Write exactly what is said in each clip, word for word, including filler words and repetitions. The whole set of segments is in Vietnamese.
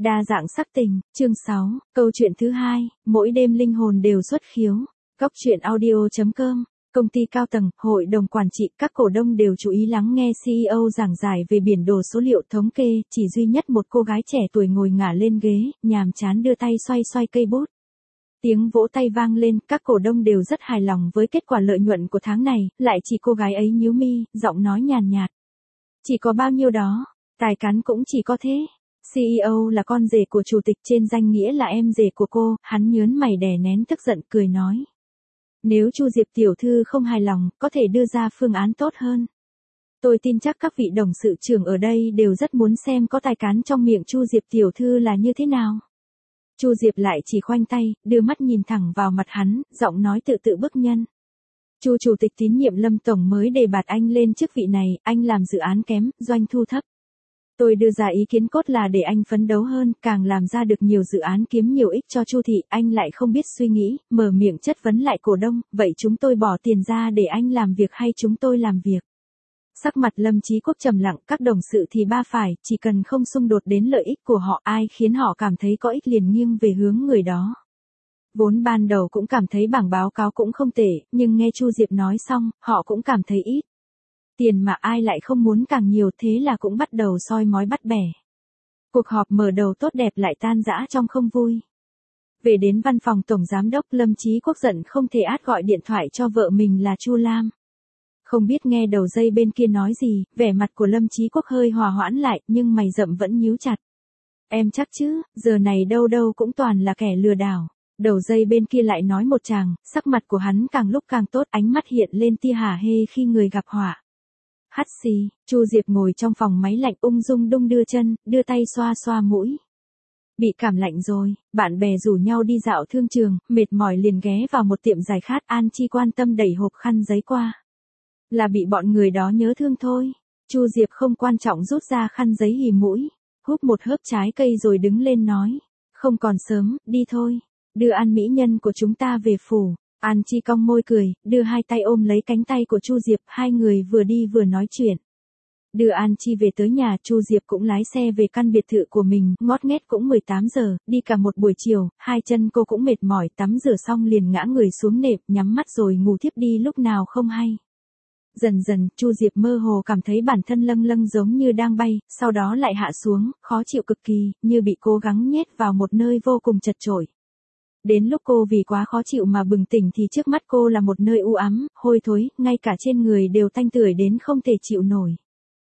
Đa dạng sắc tình, chương sáu, câu chuyện thứ hai, mỗi đêm linh hồn đều xuất khiếu. Cốc truyện audio chấm com, công ty cao tầng, hội đồng quản trị, các cổ đông đều chú ý lắng nghe xê e ô giảng giải về biển đồ số liệu thống kê, chỉ duy nhất một cô gái trẻ tuổi ngồi ngả lên ghế, nhàm chán đưa tay xoay xoay cây bút. Tiếng vỗ tay vang lên, các cổ đông đều rất hài lòng với kết quả lợi nhuận của tháng này, lại chỉ cô gái ấy nhíu mi, giọng nói nhàn nhạt. Chỉ có bao nhiêu đó, tài cán cũng chỉ có thế. xê e ô là con rể của chủ tịch, trên danh nghĩa là em rể của cô, hắn nhớn mày đè nén tức giận cười nói. Nếu Chu Diệp tiểu thư không hài lòng, có thể đưa ra phương án tốt hơn. Tôi tin chắc các vị董sự trưởng ở đây đều rất muốn xem có tài cán trong miệng Chu Diệp tiểu thư là như thế nào. Chu Diệp lại chỉ khoanh tay, đưa mắt nhìn thẳng vào mặt hắn, giọng nói tự tự bức nhân. Chu chủ tịch tín nhiệm Lâm tổng mới đề bạt anh lên chức vị này, anh làm dự án kém, doanh thu thấp. Tôi đưa ra ý kiến cốt là để anh phấn đấu hơn, càng làm ra được nhiều dự án kiếm nhiều ích cho Chu thị, anh lại không biết suy nghĩ, mở miệng chất vấn lại cổ đông, vậy chúng tôi bỏ tiền ra để anh làm việc hay chúng tôi làm việc? Sắc mặt Lâm Chí Quốc trầm lặng, các đồng sự thì ba phải, chỉ cần không xung đột đến lợi ích của họ, ai khiến họ cảm thấy có ích liền nghiêng về hướng người đó. Vốn ban đầu cũng cảm thấy bảng báo cáo cũng không tệ, nhưng nghe Chu Diệp nói xong, họ cũng cảm thấy ít. Tiền mà ai lại không muốn càng nhiều, thế là cũng bắt đầu soi mói bắt bẻ. Cuộc họp mở đầu tốt đẹp lại tan rã trong không vui. Về đến văn phòng tổng giám đốc, Lâm Chí Quốc giận không thể át gọi điện thoại cho vợ mình là Chu Lam. Không biết nghe đầu dây bên kia nói gì, vẻ mặt của Lâm Chí Quốc hơi hòa hoãn lại, nhưng mày rậm vẫn nhíu chặt. Em chắc chứ, giờ này đâu đâu cũng toàn là kẻ lừa đảo. Đầu dây bên kia lại nói một tràng, sắc mặt của hắn càng lúc càng tốt, ánh mắt hiện lên tia hả hê khi người gặp họa. Hắt xì, Chu Diệp ngồi trong phòng máy lạnh ung dung đung đưa chân, đưa tay xoa xoa mũi. Bị cảm lạnh rồi, bạn bè rủ nhau đi dạo thương trường, mệt mỏi liền ghé vào một tiệm giải khát, An Chi quan tâm đẩy hộp khăn giấy qua. Là bị bọn người đó nhớ thương thôi. Chu Diệp không quan trọng rút ra khăn giấy hì mũi, húp một hớp trái cây rồi đứng lên nói. Không còn sớm, đi thôi. Đưa An mỹ nhân của chúng ta về phủ. An Chi cong môi cười, đưa hai tay ôm lấy cánh tay của Chu Diệp, hai người vừa đi vừa nói chuyện. Đưa An Chi về tới nhà, Chu Diệp cũng lái xe về căn biệt thự của mình, ngót nghét cũng mười tám giờ, đi cả một buổi chiều, hai chân cô cũng mệt mỏi, tắm rửa xong liền ngã người xuống nệm, nhắm mắt rồi ngủ thiếp đi lúc nào không hay. Dần dần, Chu Diệp mơ hồ cảm thấy bản thân lâng lâng giống như đang bay, sau đó lại hạ xuống, khó chịu cực kỳ, như bị cố gắng nhét vào một nơi vô cùng chật chội. Đến lúc cô vì quá khó chịu mà bừng tỉnh thì trước mắt cô là một nơi u ám, hôi thối, ngay cả trên người đều tanh tưởi đến không thể chịu nổi.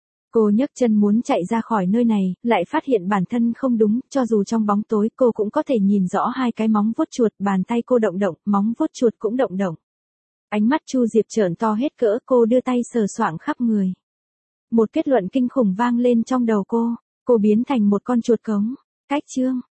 Cô nhấc chân muốn chạy ra khỏi nơi này, lại phát hiện bản thân không đúng, cho dù trong bóng tối cô cũng có thể nhìn rõ hai cái móng vuốt chuột, bàn tay cô động động, móng vuốt chuột cũng động động. Ánh mắt Chu Diệp trợn to hết cỡ, cô đưa tay sờ soạng khắp người. Một kết luận kinh khủng vang lên trong đầu cô, cô biến thành một con chuột cống. Cách chương,